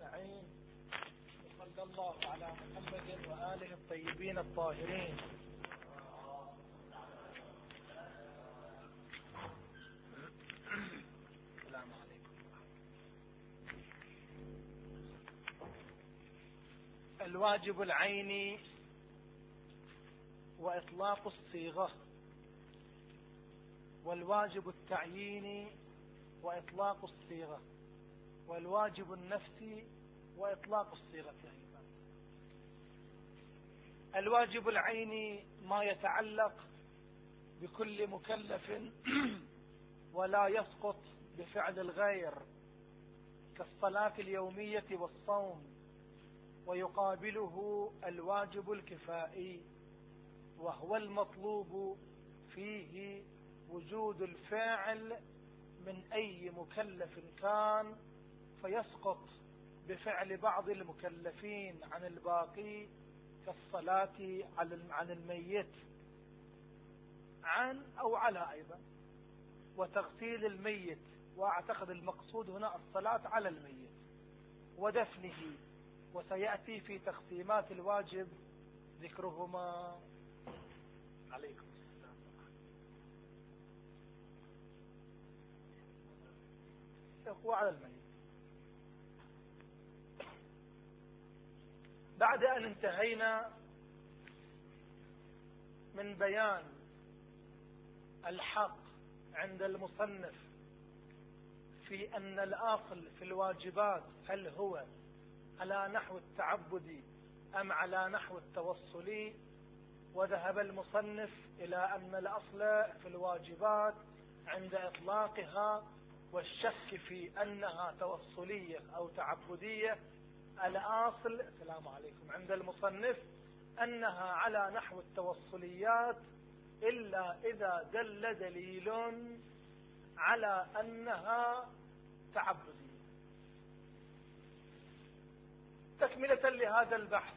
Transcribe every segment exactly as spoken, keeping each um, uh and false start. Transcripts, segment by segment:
نستعين. وصلى الله على محمد وآله الطيبين الطاهرين. السلام عليكم. الواجب العيني وإطلاق الصيغة، والواجب التعييني وإطلاق الصيغة، والواجب النفسي وإطلاق الصيغة أيضا. الواجب العيني ما يتعلق بكل مكلف ولا يسقط بفعل الغير، كالصلاة اليومية والصوم، ويقابله الواجب الكفائي، وهو المطلوب فيه وجود الفاعل من أي مكلف كان، فيسقط بفعل بعض المكلفين عن الباقي، كالصلاة عن الميت، عن أو على أيضا، وتغسيل الميت، وأعتقد المقصود هنا الصلاة على الميت، ودفنه، وسيأتي في تقسيمات الواجب ذكرهما. عليكم السلام. وعلى الميت. بعد أن انتهينا من بيان الحق عند المصنف في أن الأصل في الواجبات هل هو على نحو التعبدي أم على نحو التوصلي، وذهب المصنف إلى أن الأصل في الواجبات عند إطلاقها والشك في أنها توصلية أو تعبدية، الأصل السلام عليكم عند المصنف أنها على نحو التوصليات، إلا إذا دل دليل على أنها تعبدية. تكملة لهذا البحث،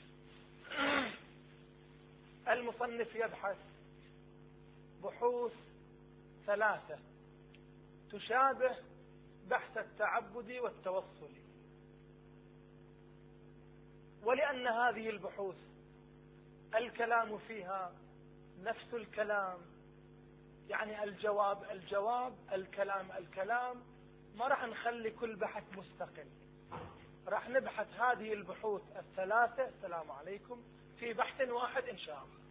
المصنف يبحث بحوث ثلاثة تشابه بحث التعبدي والتوصلي، ولأن هذه البحوث الكلام فيها نفس الكلام، يعني الجواب الجواب الكلام الكلام، ما راح نخلي كل بحث مستقل، راح نبحث هذه البحوث الثلاثة السلام عليكم في بحث واحد إن شاء الله.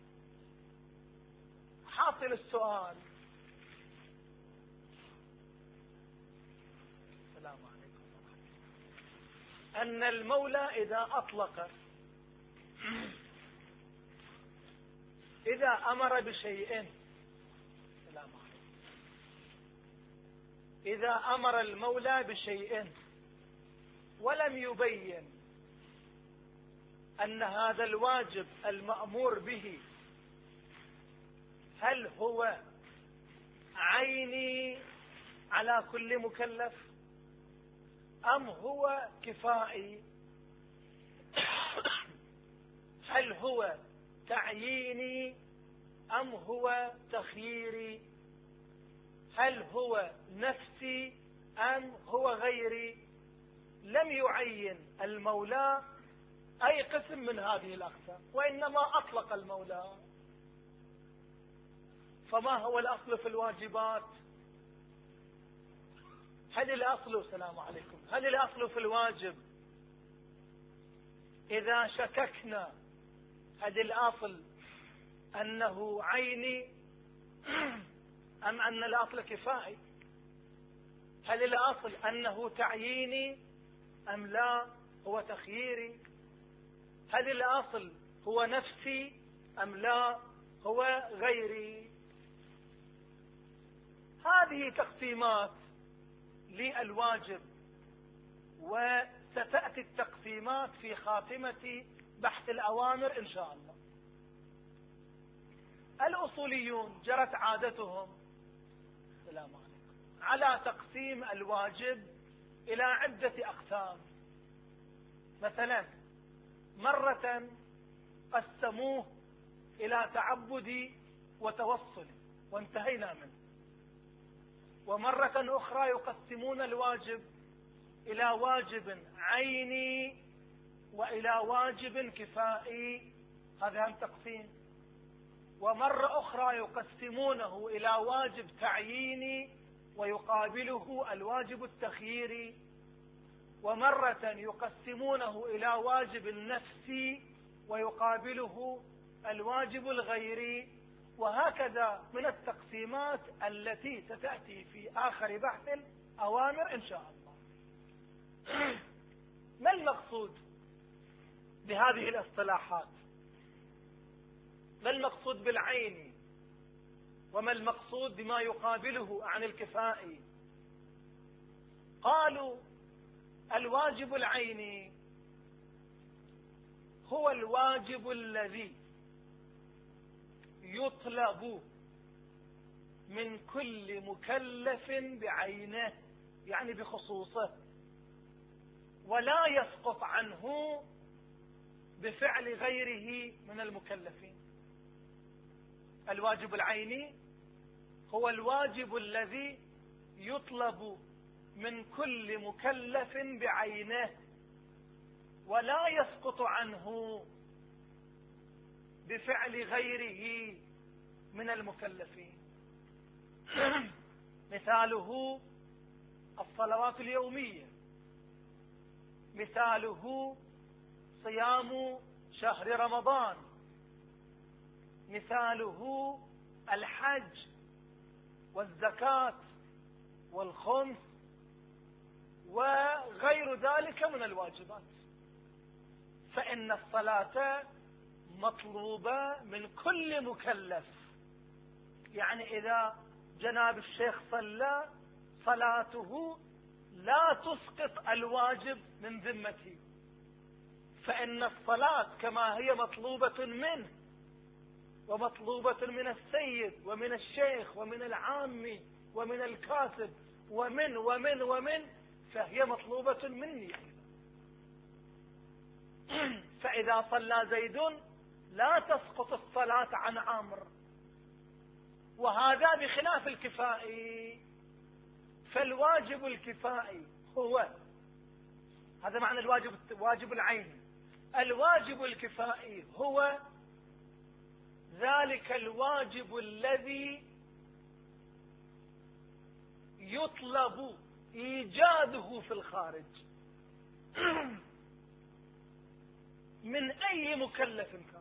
حاصل السؤال، السلام عليكم، أن المولى إذا أطلق، إذا أمر بشيء، السلام عليكم، إذا أمر المولى بشيء ولم يبين أن هذا الواجب المأمور به هل هو عيني على كل مكلف أم هو كفائي، هل هو تعييني أم هو تخييري، هل هو نفسي أم هو غيري، لم يعين المولى أي قسم من هذه الأقسام، وإنما أطلق المولى. فما هو الأصل في الواجبات؟ هل الأصل السلام عليكم هل الأصل في الواجب إذا شككنا هل الأصل أنه عيني أم أن الأصل كفائي، هل الأصل أنه تعييني أم لا هو تخييري، هل الأصل هو نفسي أم لا هو غيري. هذه تقسيمات للواجب، وستأتي التقسيمات في خاتمة بحث الأوامر إن شاء الله. الأصوليون جرت عادتهم السلام عليكم على تقسيم الواجب إلى عدة أقسام. مثلا مرة قسموه إلى تعبدي وتوصلي وانتهينا منه، ومرة أخرى يقسمون الواجب إلى واجب عيني وإلى واجب كفائي، هذا هم تقسيم. ومرة أخرى يقسمونه إلى واجب تعييني ويقابله الواجب التخييري، ومرة يقسمونه إلى واجب نفسي ويقابله الواجب الغيري، وهكذا من التقسيمات التي ستأتي في آخر بحث الأوامر إن شاء الله. ما المقصود بهذه الاصطلاحات؟ ما المقصود بالعين؟ وما المقصود بما يقابله عن الكفائي؟ قالوا الواجب العيني هو الواجب الذي يطلب من كل مكلف بعينه، يعني بخصوصه، ولا يسقط عنه بفعل غيره من المكلفين. الواجب العيني هو الواجب الذي يطلب من كل مكلف بعينه ولا يسقط عنه بفعل غيره من المكلفين. مثاله الصلوات اليومية، مثاله صيام شهر رمضان، مثاله الحج والزكاة والخمس وغير ذلك من الواجبات. فإن الصلاة مطلوبة من كل مكلف، يعني إذا جناب الشيخ صلى صلاته لا تسقط الواجب من ذمته، فإن الصلاة كما هي مطلوبة منه ومطلوبة من السيد ومن الشيخ ومن العامي ومن الكاتب ومن ومن ومن فهي مطلوبة مني. فإذا صلى زيد لا تسقط الصلاة عن عمرو، وهذا بخلاف الكفائي. فالواجب الكفائي هو هذا معنى الواجب واجب العين. الواجب الكفائي هو ذلك الواجب الذي يطلب إيجاده في الخارج من أي مكلف كان،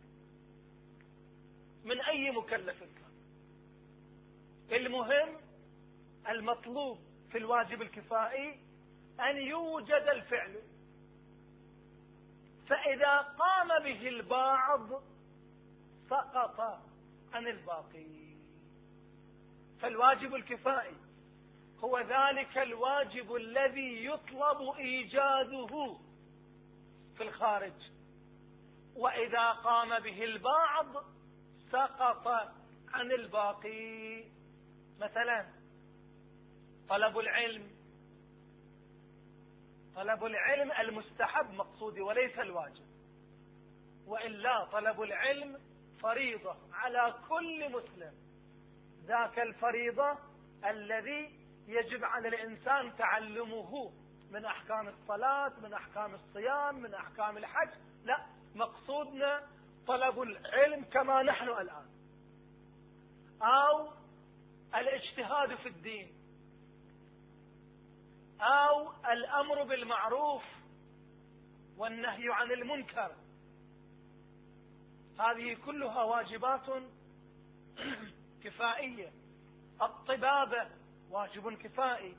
من أي مكلف كان. المهم المطلوب في الواجب الكفائي أن يوجد الفعل، فإذا قام به البعض سقط عن الباقي. فالواجب الكفائي هو ذلك الواجب الذي يطلب إيجاده في الخارج، وإذا قام به البعض سقط عن الباقي. مثلا طلب العلم، طلب العلم المستحب مقصودي وليس الواجب، وإلا طلب العلم فريضة على كل مسلم، ذاك الفريضة الذي يجب على الإنسان تعلمه من أحكام الصلاة، من أحكام الصيام، من أحكام الحج. لا، مقصودنا طلب العلم كما نحن الآن، أو الاجتهاد في الدين، أو الأمر بالمعروف والنهي عن المنكر. هذه كلها واجبات كفائية. الطبابة واجب كفائي،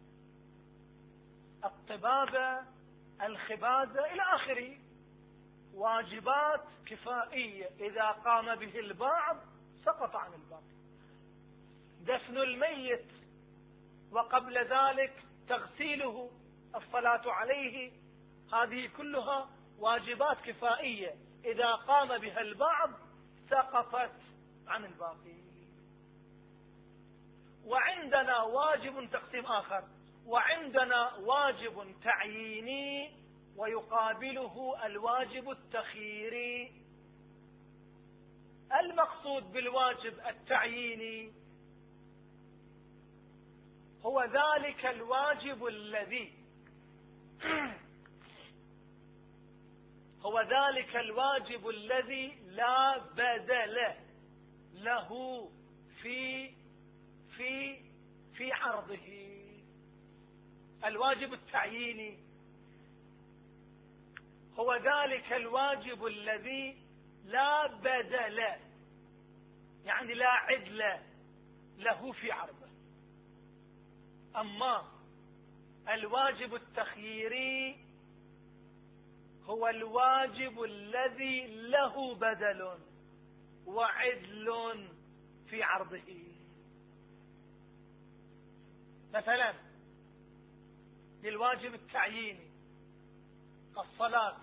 الطبابة، الخبازة إلى آخره، واجبات كفائية إذا قام به البعض سقط عن الباقي. دفن الميت وقبل ذلك تغسيله، الصلاة عليه، هذه كلها واجبات كفائية إذا قام بها البعض سقطت عن الباقي. وعندنا واجب تقسيم آخر، وعندنا واجب تعييني ويقابله الواجب التخييري. المقصود بالواجب التعييني هو ذلك الواجب الذي هو ذلك الواجب الذي لا بدل له في في في عرضه. الواجب التعييني هو ذلك الواجب الذي لا بدل، يعني لا عدل له في عرضه. أما الواجب التخييري هو الواجب الذي له بدل وعدل في عرضه. مثلا للواجب التعييني الصلاة،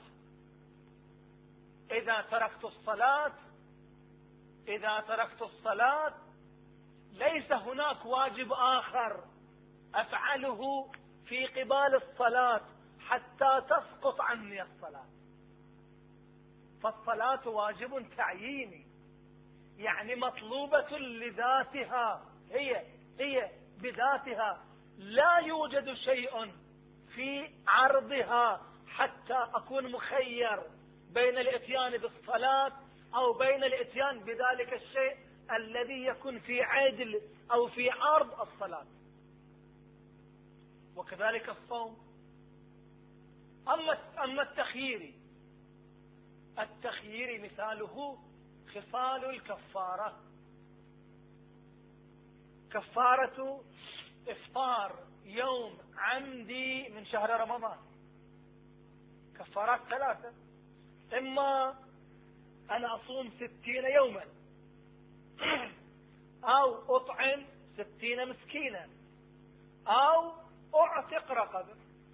إذا تركت الصلاة إذا تركت الصلاة ليس هناك واجب آخر أفعله في قبال الصلاة حتى تسقط عني الصلاة. فالصلاة واجب تعييني، يعني مطلوبة لذاتها، هي هي بذاتها، لا يوجد شيء في عرضها حتى أكون مخير بين الاتيان بالصلاة أو بين الاتيان بذلك الشيء الذي يكون في عدل أو في عرض الصلاة. وكذلك الصوم. أما أما التخيير التخيير مثاله خصال الكفارة. كفارة إفطار يوم عمدي من شهر رمضان. كفارات ثلاثة: إما أن أصوم ستين يوما، أو أطعم ستين مسكينا، أو أعتق رقبة.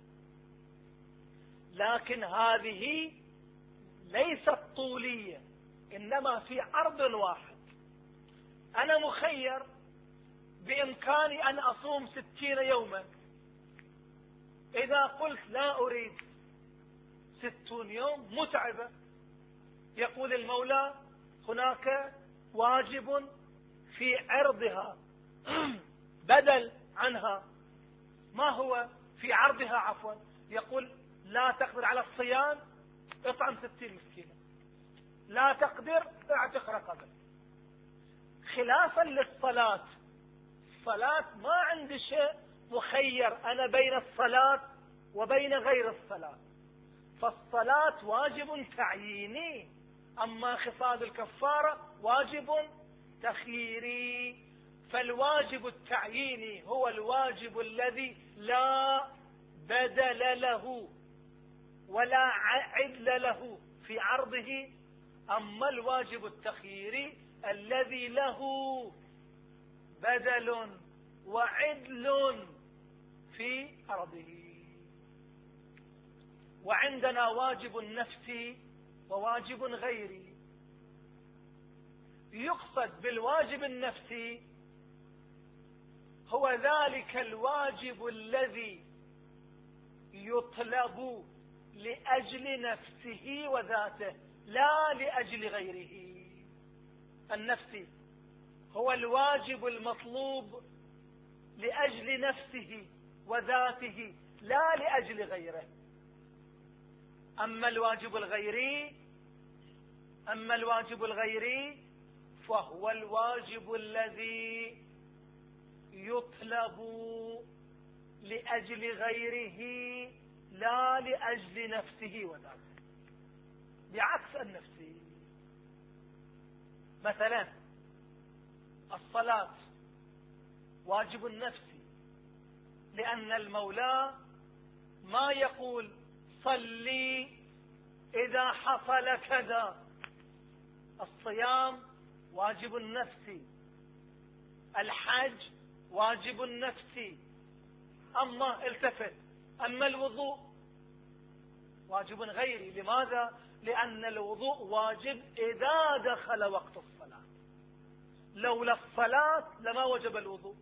لكن هذه ليست طولية، إنما في عرض واحد. أنا مخير بإمكاني أن أصوم ستين يوما. إذا قلت لا أريد ستون يوم متعبة، يقول المولى هناك واجب في عرضها بدل عنها. ما هو في عرضها؟ عفوا، يقول لا تقدر على الصيام اطعم ستين مسكينة، لا تقدر اعتق رقبة. خلافا للصلاة، الصلاة ما عندي شيء مخير أنا بين الصلاة وبين غير الصلاة، فالصلاة واجب تعييني. أما خصال الكفارة واجب تخييري. فالواجب التعييني هو الواجب الذي لا بدل له ولا عدل له في عرضه. أما الواجب التخييري الذي له بدل وعدل في عرضه. وعندنا واجب نفسي وواجب غيري. يقصد بالواجب النفسي هو ذلك الواجب الذي يطلب لأجل نفسه وذاته لا لأجل غيره. النفسي هو الواجب المطلوب لأجل نفسه وذاته لا لأجل غيره. أما الواجب الغيري أما الواجب الغيري فهو الواجب الذي يطلب لأجل غيره لا لأجل نفسه وذاته، بعكس النفسي. مثلا الصلاة واجب نفسي، لأن المولى ما يقول صلي إذا حصل كذا. الصيام واجب نفسي، الحج واجب نفسي. أما التفت أما الوضوء واجب غيري. لماذا؟ لأن الوضوء واجب إذا دخل وقت الصلاة، لولا الصلاة لما وجب الوضوء.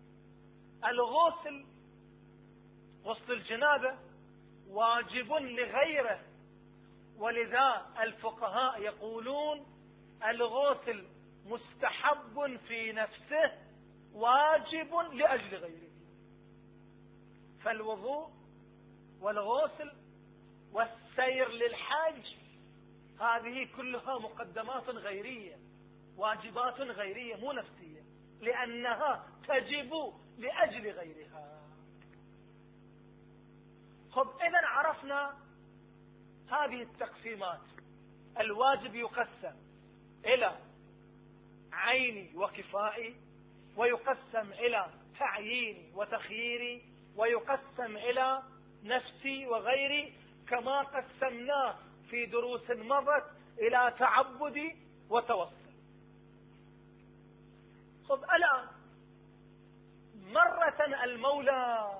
الغسل غسل الجنابة واجب لغيره، ولذا الفقهاء يقولون الغسل مستحب في نفسه واجب لأجل غيره. فالوضوء والغسل والسير للحج، هذه كلها مقدمات غيرية، واجبات غيرية مو نفسية، لأنها تجب لأجل غيرها. خب إذن عرفنا هذه التقسيمات. الواجب يقسم إلى عيني وكفائي، ويقسم إلى تعييني وتخييري، ويقسم إلى نفسي وغيري، كما قسمناه في دروس مضت إلى تعبدي وتوسل. خب الآن مرة المولى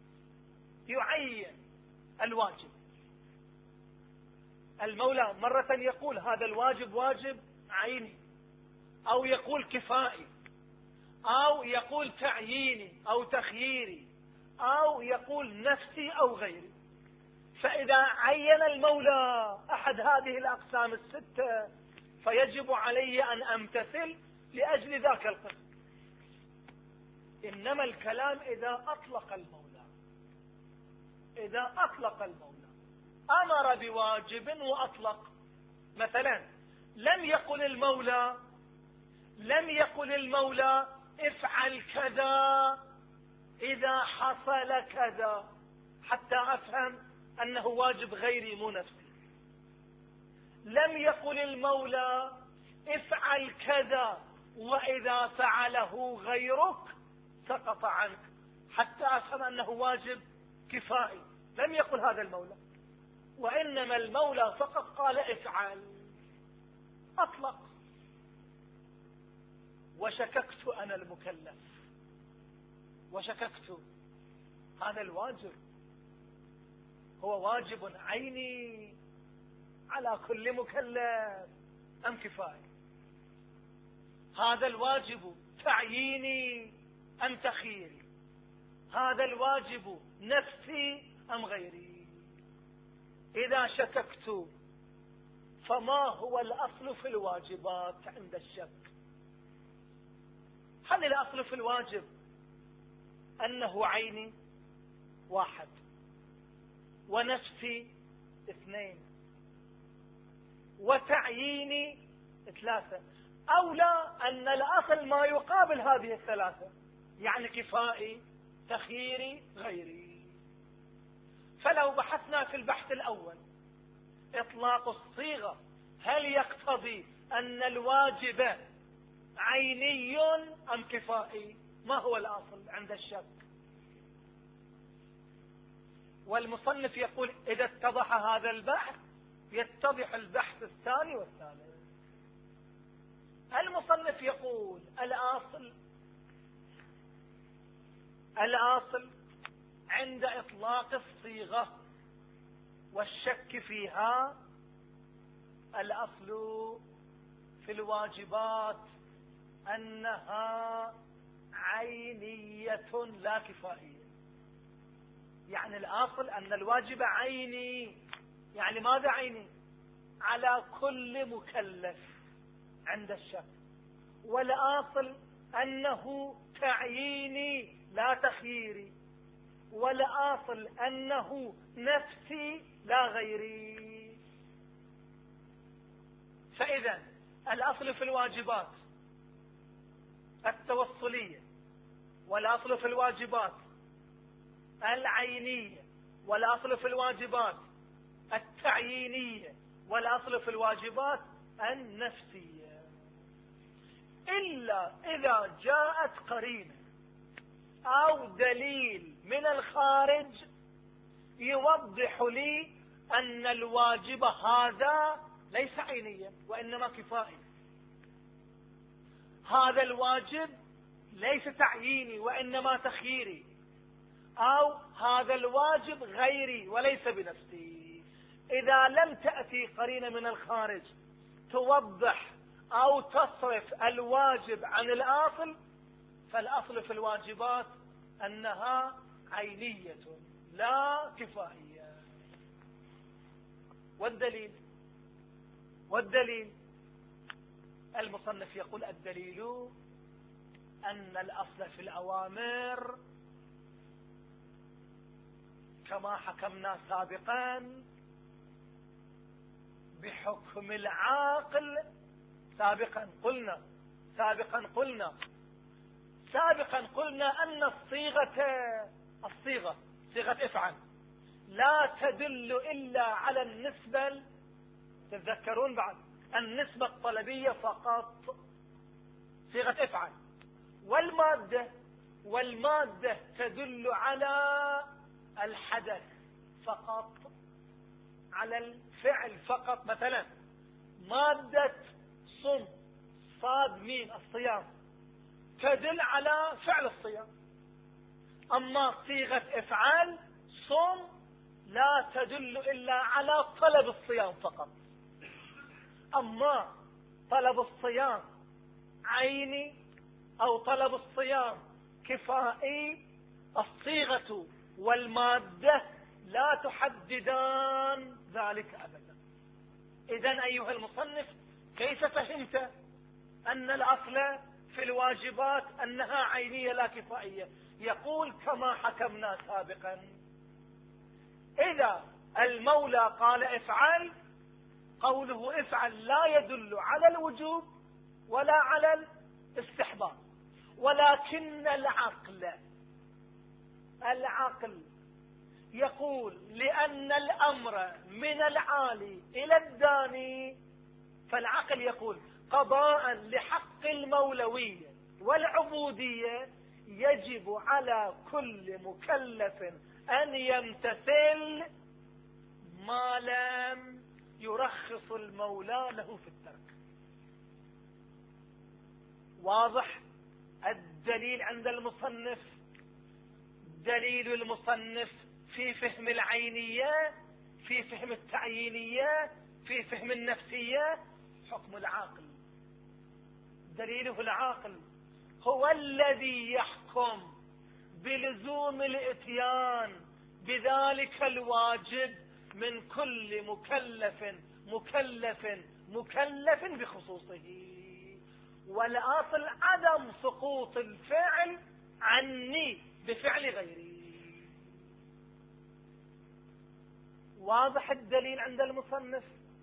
يعين الواجب. المولى مرة يقول هذا الواجب واجب عيني، أو يقول كفائي، أو يقول تعييني أو تخييري، أو يقول نفسي أو غيري. فإذا عين المولى أحد هذه الأقسام الستة فيجب علي أن أمتثل لأجل ذاك القسم. إنما الكلام إذا أطلق المولى، إذا أطلق المولى أمر بواجب وأطلق. مثلا لم يقل المولى لم يقل المولى افعل كذا إذا حصل كذا حتى أفهم أنه واجب غيري مو نفسي. لم يقل المولى افعل كذا وإذا فعله غيرك سقط عنك حتى أفهم أنه واجب كفائي. لم يقل هذا المولى، وإنما المولى فقط قال افعل، أطلق. وشككت أنا المكلف، وشككت هذا الواجب هو واجب عيني على كل مكلف أم كفاية؟ هذا الواجب تعييني أم تخييري؟ هذا الواجب نفسي أم غيري؟ إذا شككت فما هو الأصل في الواجبات عند الشك؟ هل الأصل في الواجب أنه عيني واحد، ونفسي اثنين، وتعييني ثلاثة، أو لا أن الأصل ما يقابل هذه الثلاثة، يعني كفائي تخييري غيري؟ فلو بحثنا في البحث الأول إطلاق الصيغة هل يقتضي أن الواجب عيني أم كفائي؟ ما هو الأصل عند الشك؟ والمصنف يقول إذا اتضح هذا البحث يتضح البحث الثاني والثالث. المصنف يقول الأصل الأصل عند إطلاق الصيغة والشك فيها، الأصل في الواجبات أنها عينية لا كفائية. يعني الأصل أن الواجب عيني، يعني ماذا عيني؟ على كل مكلف عند الشك. والأصل أنه تعييني لا تخييري، والأصل أنه نفسي لا غيري. فإذا الأصل في الواجبات التوصلية، والأصل في الواجبات العينية، والأصل في الواجبات التعيينية، والأصل في الواجبات النفسية، إلا إذا جاءت قرينة أو دليل من الخارج يوضح لي أن الواجب هذا ليس عينيا وإنما كفائي، هذا الواجب ليس تعييني وإنما تخييري، أو هذا الواجب غيري وليس بنفسي. إذا لم تأتي قرينة من الخارج توضح أو تصرف الواجب عن الأصل، فالأصل في الواجبات أنها عينية لا كفائية. والدليل والدليل المصنف يقول الدليل أن الأصل في الأوامر كما حكمنا سابقا بحكم العاقل. سابقا قلنا سابقا قلنا سابقا قلنا أن الصيغة الصيغة صيغة افعل لا تدل إلا على النسبة، تتذكرون بعد، النسبة الطلبية فقط، صيغة افعل. والمادة والمادة تدل على الحدث فقط، على الفعل فقط. مثلا مادة صم صاد ميم الصيام تدل على فعل الصيام. أما صيغة افعال صم لا تدل إلا على طلب الصيام فقط. أما طلب الصيام عيني أو طلب الصيام كفائي، الصيغة والمادة لا تحددان ذلك أبدا. إذن أيها المصنف، كيف فهمت أن الأصل في الواجبات أنها عينية لا كفائية؟ يقول كما حكمنا سابقا، إذا المولى قال افعل، قوله افعل لا يدل على الوجوب ولا على الاستحباب، ولكن العقل العقل يقول لأن الأمر من العالي إلى الداني، فالعقل يقول قضاء لحق المولوية والعبودية يجب على كل مكلف أن يمتثل ما لم يرخص المولى له في الترك. واضح؟ الدليل عند المصنف، دليل المصنف في فهم العينية، في فهم التعيينية، في فهم النفسية، حكم العاقل. دليله العاقل هو الذي يحكم بلزوم الاتيان بذلك الواجب من كل مكلف مكلف مكلف بخصوصه، والأصل عدم سقوط الفعل عني بفعل غيري. واضح الدليل عند المصنف؟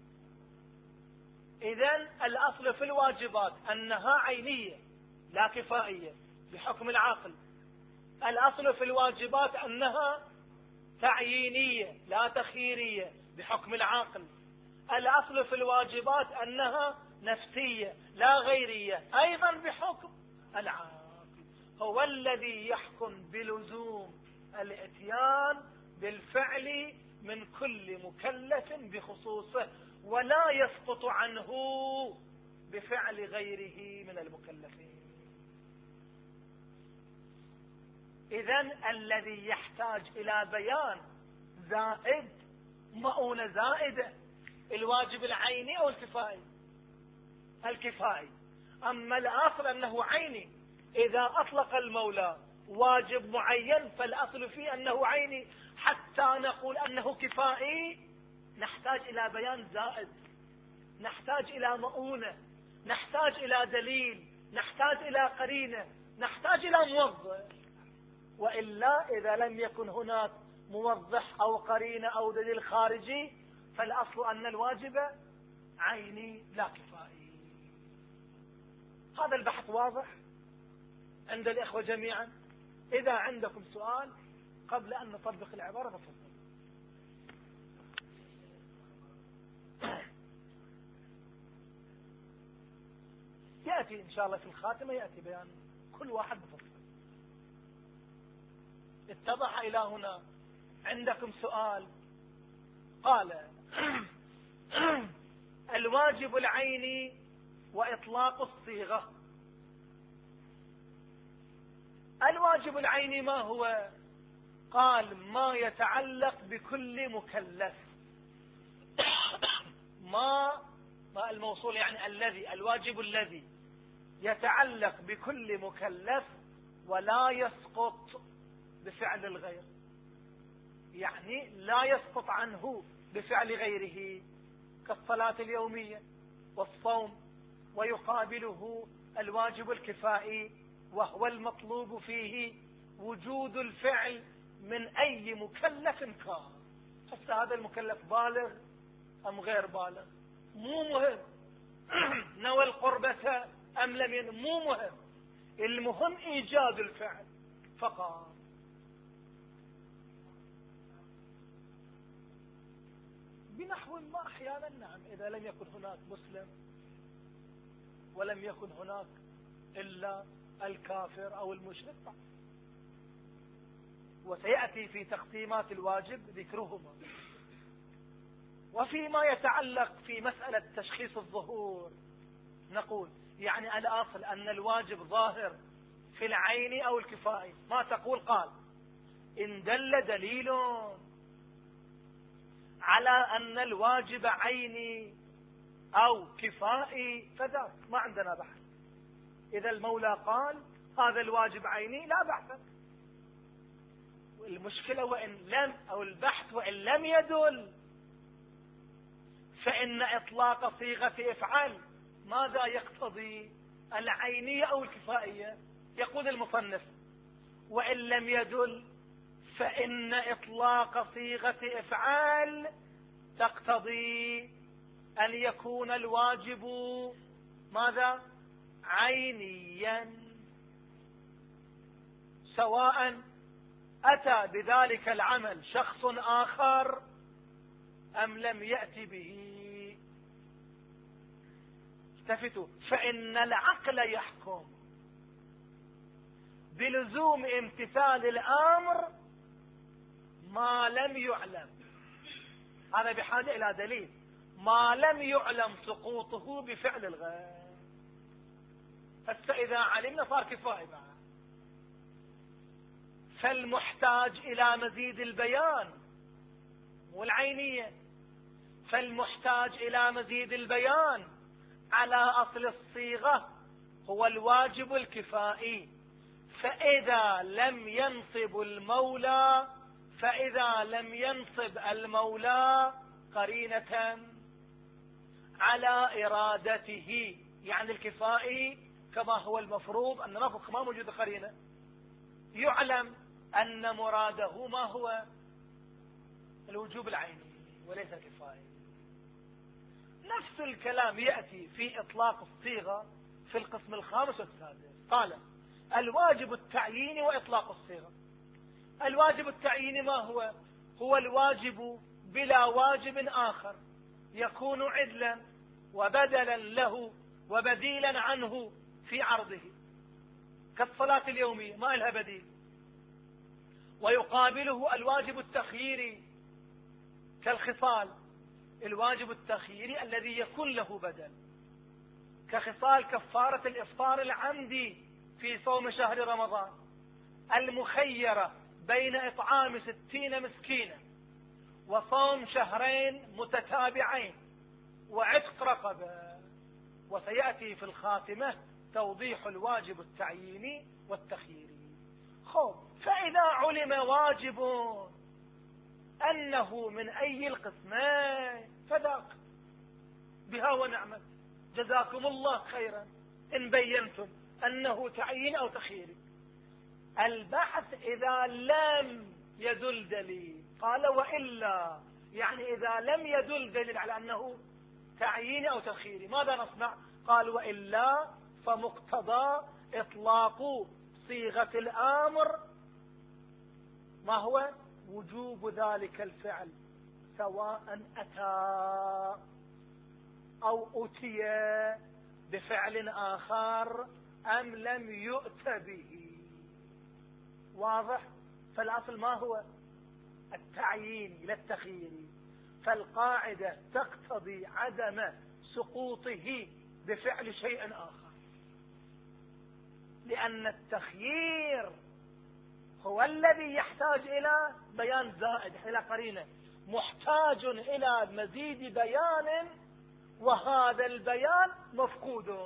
إذن الأصل في الواجبات أنها عينية لا كفائية بحكم العاقل. الأصل في الواجبات أنها تعيينية لا تخييرية بحكم العاقل. الأصل في الواجبات أنها نفسية لا غيرية أيضا بحكم العاقل. هو الذي يحكم بلزوم الاتيان بالفعل من كل مكلف بخصوصه، ولا يسقط عنه بفعل غيره من المكلفين. إذن الذي يحتاج إلى بيان زائد، مؤونة زائدة، الواجب العيني أو الكفائي؟ الكفائي. أما الأصل أنه عيني، إذا أطلق المولى واجب معين فالأصل فيه أنه عيني. حتى نقول أنه كفائي نحتاج إلى بيان زائد، نحتاج إلى مؤونة، نحتاج إلى دليل، نحتاج إلى قرينة، نحتاج إلى موضح. وإلا إذا لم يكن هناك موضح أو قرينة أو دليل خارجي فالأصل أن الواجب عيني لا كفائي. هذا البحث واضح عند الإخوة جميعا. إذا عندكم سؤال قبل أن نطبق العبارة تفضل. يأتي إن شاء الله في الخاتمة، يأتي بيان كل واحد بفضل. اتضح إلى هنا؟ عندكم سؤال؟ قال الواجب العيني وإطلاق الصيغة. الواجب العيني ما هو؟ قال ما يتعلق بكل مكلف. ما ما الموصول يعني الذي، الواجب الذي يتعلق بكل مكلف ولا يسقط بفعل الغير، يعني لا يسقط عنه بفعل غيره، كالصلاة اليومية والصوم، ويقابله الواجب الكفائي وهو المطلوب فيه وجود الفعل من أي مكلف كان. حتى هذا المكلف بالغ أم غير بالغ مو مهم، نوى القربة أم لم ين مو مهم، المهم إيجاد الفعل فقط. بنحو ما أحيانا نعم، إذا لم يكن هناك مسلم ولم يكن هناك إلا الكافر أو المشرك، وسيأتي في تقسيمات الواجب ذكرهما. وفيما يتعلق في مسألة تشخيص الظهور نقول يعني الأصل أن الواجب ظاهر في العين أو الكفائي. ما تقول؟ قال إن دل دليل على أن الواجب عيني أو كفائي فذاك ما عندنا بحث. إذا المولى قال هذا الواجب عيني لا بحث. المشكلة وإن لم أو البحث وإن لم يدل، فإن إطلاق صيغة افعل ماذا يقتضي؟ العينية أو الكفائية. يقول المصنف وإن لم يدل فإن إطلاق صيغة افعال تقتضي أن يكون الواجب ماذا؟ عينيا، سواء أتى بذلك العمل شخص آخر أم لم يأتي به. التفتوا، فإن العقل يحكم بلزوم امتثال الأمر ما لم يعلم. هذا بحاجة إلى دليل. ما لم يعلم سقوطه بفعل الغير. فإذا علمنا صار كفاية معه. فالمحتاج إلى مزيد البيان والعينية، فالمحتاج إلى مزيد البيان على أصل الصيغة هو الواجب الكفائي. فإذا لم ينصب المولى فإذا لم ينصب المولى قرينة على إرادته، يعني الكفائي كما هو المفروض أن نفق ما موجود قرينة، يعلم أن مراده ما هو؟ الوجوب العيني وليس الكفائي. نفس الكلام يأتي في إطلاق الصيغة في القسم الخامس والسادس. قال الواجب التعييني وإطلاق الصيغة. الواجب التعييني ما هو؟ هو الواجب بلا واجب آخر يكون عدلا وبدلا له وبديلا عنه في عرضه، كالصلاة اليومية ما لها بديل. ويقابله الواجب التخييري كالخصال، الواجب التخييري الذي يكون له بدل، كخصال كفارة الإفطار العمدي في صوم شهر رمضان، المخيرة بين إطعام ستين مسكينا وصوم شهرين متتابعين وعتق رقبة. وسيأتي في الخاتمة توضيح الواجب التعييني والتخييري. خب، فإذا علم واجب أنه من أي القسمين فذاك بها ونعمت، جزاكم الله خيرا إن بينتم أنه تعيين أو تخييري. البحث إذا لم يدل دليل. قال وإلا، يعني إذا لم يدل دليل على أنه تعيين أو تخييري ماذا نصنع؟ قال وإلا فمقتضى إطلاق صيغة الأمر ما هو؟ وجوب ذلك الفعل سواء أتى أو أتي بفعل آخر أم لم يؤت به. واضح؟ فالأصل ما هو؟ التعيين لا التخيير. فالقاعدة تقتضي عدم سقوطه بفعل شيء آخر، لأن التخيير هو الذي يحتاج إلى بيان زائد، إلى قرينة، محتاج إلى مزيد بيان وهذا البيان مفقود.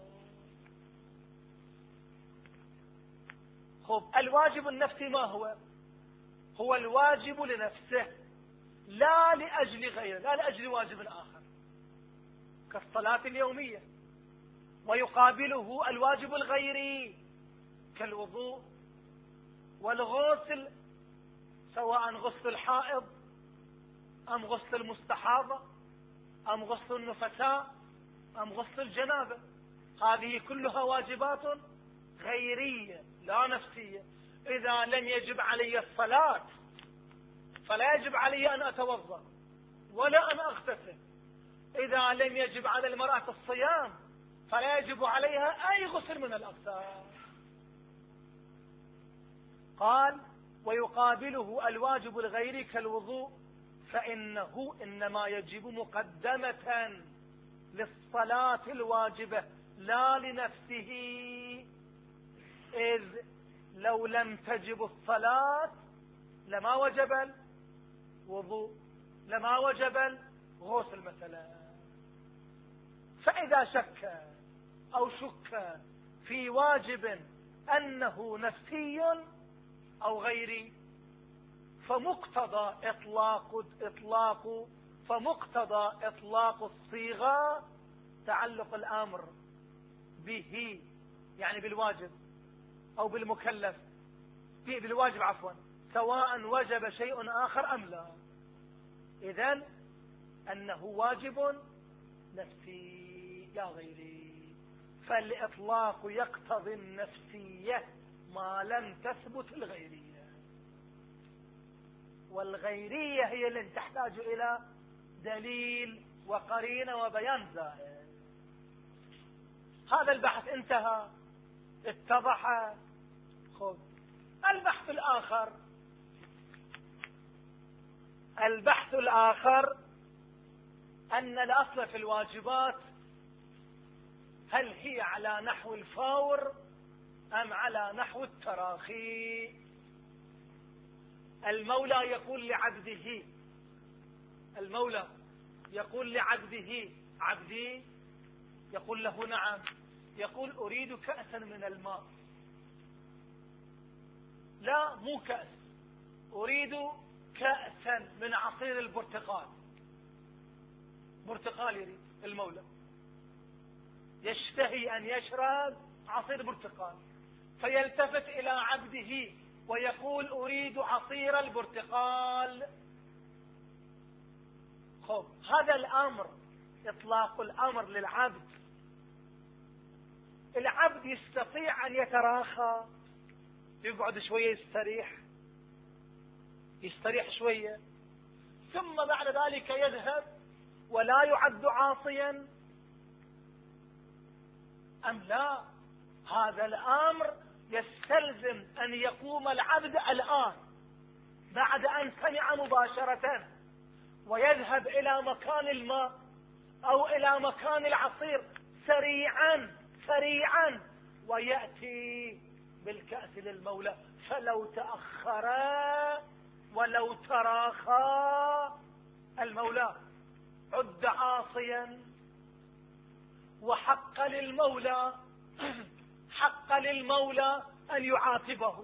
خب، الواجب النفسي ما هو؟ هو الواجب لنفسه لا لأجل غيره، لا لأجل واجب آخر، كالصلاة اليومية. ويقابله الواجب الغيري كالوضوء والغسل سواء غسل الحائض أم غسل المستحاضة أم غسل النفساء أم غسل الجنابة، هذه كلها واجبات غيرية لا نفسية. إذا لم يجب علي الصلاة فلا يجب علي أن أتوضأ ولا أن أغتسل. إذا لم يجب على المرأة الصيام فلا يجب عليها أي غسل من الأغسال. قال: ويقابله الواجب الغيري كالوضوء، فإنه إنما يجب مقدمة للصلاة الواجبة لا لنفسه، إذ لو لم تجب الصلاة لما وجب الوضوء، لما وجب الغسل مثلا. فإذا شك أو شك في واجب أنه نفسي أو غيري فمقتضى إطلاق إطلاق فمقتضى إطلاق الصيغة تعلق الأمر به، يعني بالواجب أو بالمكلف، بالواجب عفوا، سواء وجب شيء آخر أم لا. إذن أنه واجب نفسي لا غيري، فالإطلاق يقتضي النفسية ما لم تثبت الغيرية، والغيرية هي اللي تحتاج إلى دليل وقرينة وبيان زائد. هذا البحث انتهى، اتضح. خذ البحث الآخر. البحث الآخر أن الأصل في الواجبات هل هي على نحو الفور أم على نحو التراخي. المولى يقول لعبده المولى يقول لعبده: عبدي. يقول له: نعم. يقول: أريد كأسا من الماء. لا، مو كأس، أريد كأسا من عصير البرتقال. برتقال يريد المولى، يشتهي أن يشرب عصير برتقال، فيلتفت إلى عبده ويقول: أريد عصير البرتقال. خب هذا الأمر إطلاق الأمر للعبد. العبد يستطيع أن يتراخى، يقعد شوية يستريح يستريح شوية، ثم بعد ذلك يذهب ولا يعد عاصيا أم لا؟ هذا الأمر يستلزم أن يقوم العبد الآن بعد أن سمع مباشرة ويذهب إلى مكان الماء أو إلى مكان العصير سريعا سريعا ويأتي بالكأس للمولى. فلو تأخر ولو تراخى المولى عد عاصيا، وحق للمولى حق للمولى أن يعاقبه.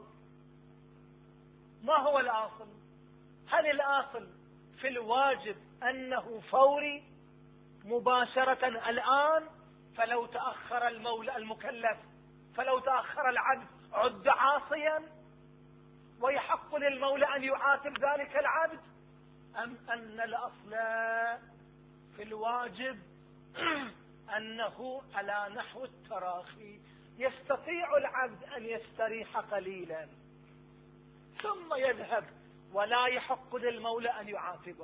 ما هو الأصل؟ هل الأصل في الواجب أنه فوري مباشرة الآن؟ فلو تأخر المولى المكلف فلو تأخر العبد عد عاصيا ويحق للمولى أن يعاقب ذلك العبد، أم أن الأصل في الواجب أنه على نحو التراخي، يستطيع العبد أن يستريح قليلا ثم يذهب ولا يحق للمولى أن يعاقبه؟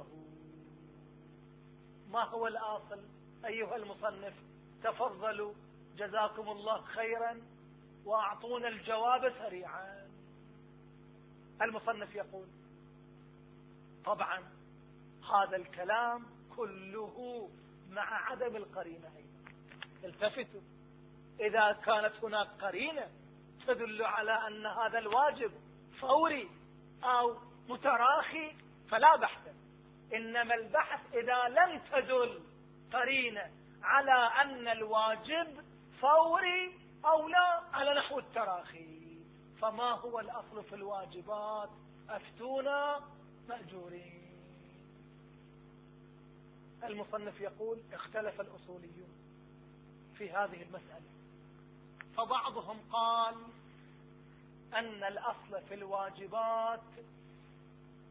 ما هو الأصل أيها المصنف؟ تفضلوا جزاكم الله خيرا وأعطونا الجواب سريعا. المصنف يقول: طبعا هذا الكلام كله مع عدم القرينة. التفتوا، إذا كانت هناك قرينة تدل على أن هذا الواجب فوري أو متراخي فلا بحث، إنما البحث إذا لم تدل قرينة على أن الواجب فوري أو لا على نحو التراخي. فما هو الأصل في الواجبات؟ أفتونا مأجورين. المصنف يقول: اختلف الأصوليون في هذه المسألة، فبعضهم قال أن الأصل في الواجبات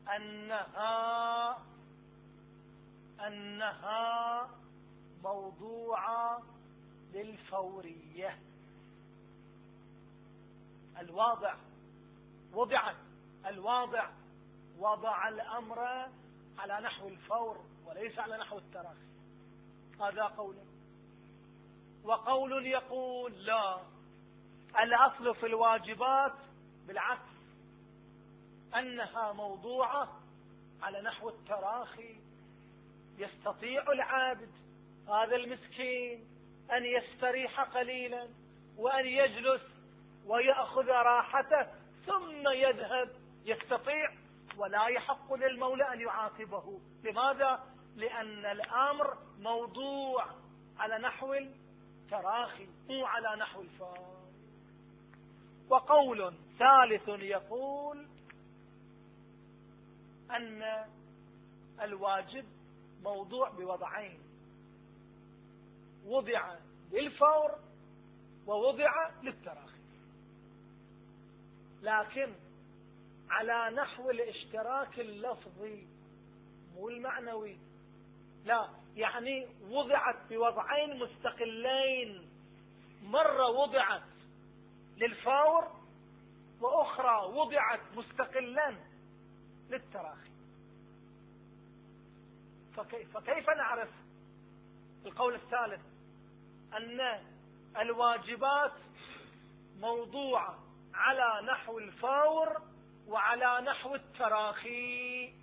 أنها أنها موضوعة للفورية. الواضع وضعت، الواضع وضع الأمر على نحو الفور وليس على نحو التراخي. هذا قول. وقول يقول لا، الأصل في الواجبات بالعكس، أنها موضوعة على نحو التراخي. يستطيع العابد هذا المسكين أن يستريح قليلا وأن يجلس ويأخذ راحته ثم يذهب، يستطيع، ولا يحق للمولى أن يعاقبه. لماذا؟ لأن الأمر موضوع على نحو التراخي مو على نحو الفور. وقول ثالث يقول أن الواجب موضوع بوضعين، وضع للفور ووضع للتراخي، لكن على نحو الاشتراك اللفظي مو المعنوي. لا، يعني وضعت بوضعين مستقلين، مرة وضعت للفور وأخرى وضعت مستقلا للتراخي. فكيف, فكيف نعرف القول الثالث أن الواجبات موضوعة على نحو الفور وعلى نحو التراخي،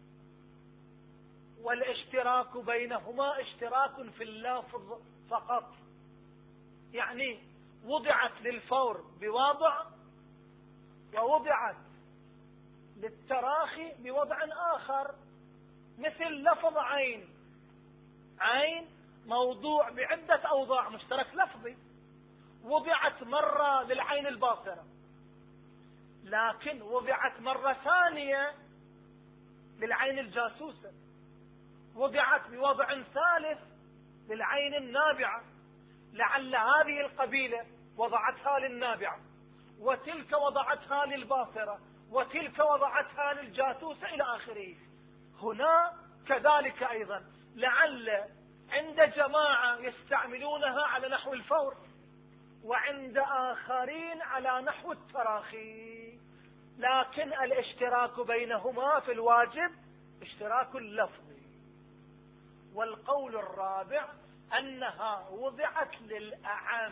والاشتراك بينهما اشتراك في اللفظ فقط؟ يعني وضعت للفور بوضع ووضعت للتراخي بوضع آخر، مثل لفظ عين. عين موضوع بعدة أوضاع، مشترك لفظي. وضعت مرة للعين الباصرة، لكن وضعت مرة ثانية للعين الجاسوسة. وضعت بوضع ثالث للعين النابعة، لعل هذه القبيلة وضعتها للنابعة، وتلك وضعتها للباصرة، وتلك وضعتها للجاسوسة إلى آخره. هنا كذلك أيضا، لعل عند جماعة يستعملونها على نحو الفور، وعند آخرين على نحو التراخي، لكن الاشتراك بينهما في الواجب اشتراك لفظي. والقول الرابع أنها وضعت للأعم،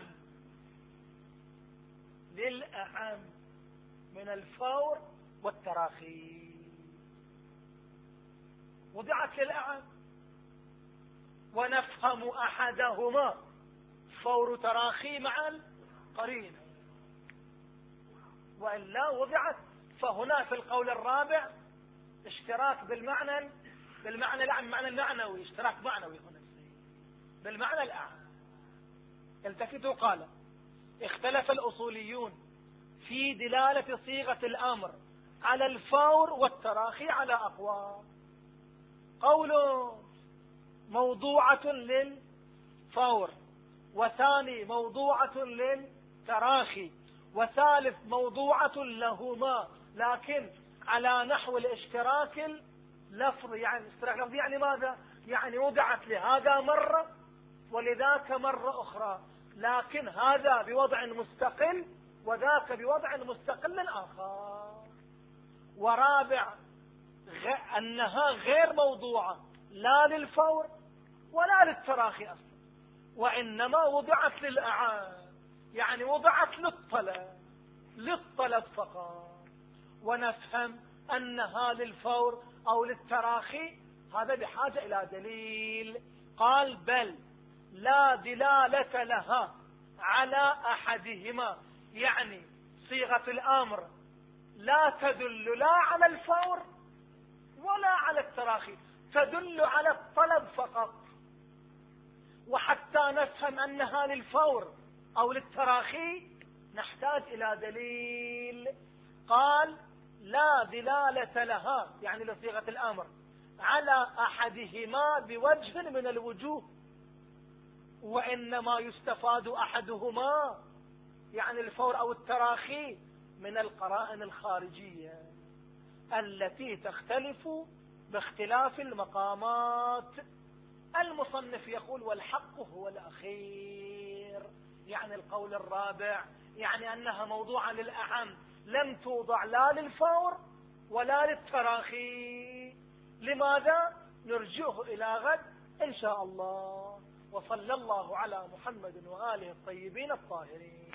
للأعم من الفور والتراخي، وضعت للأعم. ونفهم أحدهما فور تراخي مع القرين، وإلا وضعت. فهنا في القول الرابع اشتراك بالمعنى بالمعنى الأعم، المعنى المعنوي، اشتراك معنوي هنا بالمعنى الأعم. التفتوا، قال اختلف الأصوليون في دلالة صيغة الأمر على الفور والتراخي على أقوال. قول موضوعة للفور، وثاني موضوعة للتراخي، وثالث موضوعة لهما لكن على نحو الاشتراك اللفظي. يعني اشتراك لفظي يعني ماذا؟ يعني وضعت لهذا مرة ولذاك مرة أخرى، لكن هذا بوضع مستقل وذاك بوضع مستقل آخر. ورابع أنها غير موضوعة لا للفور ولا للتراخي أصلا، وإنما وضعت للأعام، يعني وضعت للطلب للطلب فقط. ونفهم أنها للفور أو للتراخي هذا بحاجة إلى دليل. قال بل لا دلالة لها على أحدهما، يعني صيغة الأمر لا تدل لا على الفور ولا على التراخي، تدل على الطلب فقط. وحتى نفهم أنها للفور أو للتراخي نحتاج إلى دليل. قال لا دلالة لها، يعني لصيغة الأمر، على أحدهما بوجه من الوجوه، وإنما يستفاد أحدهما، يعني الفور أو التراخي، من القرائن الخارجية. التي تختلف باختلاف المقامات. المصنف يقول والحق هو الأخير، يعني القول الرابع، يعني أنها موضوعة للأعم، لم توضع لا للفور ولا للتراخي. لماذا؟ نرجعه إلى غد إن شاء الله. وصلى الله على محمد وآله الطيبين الطاهرين.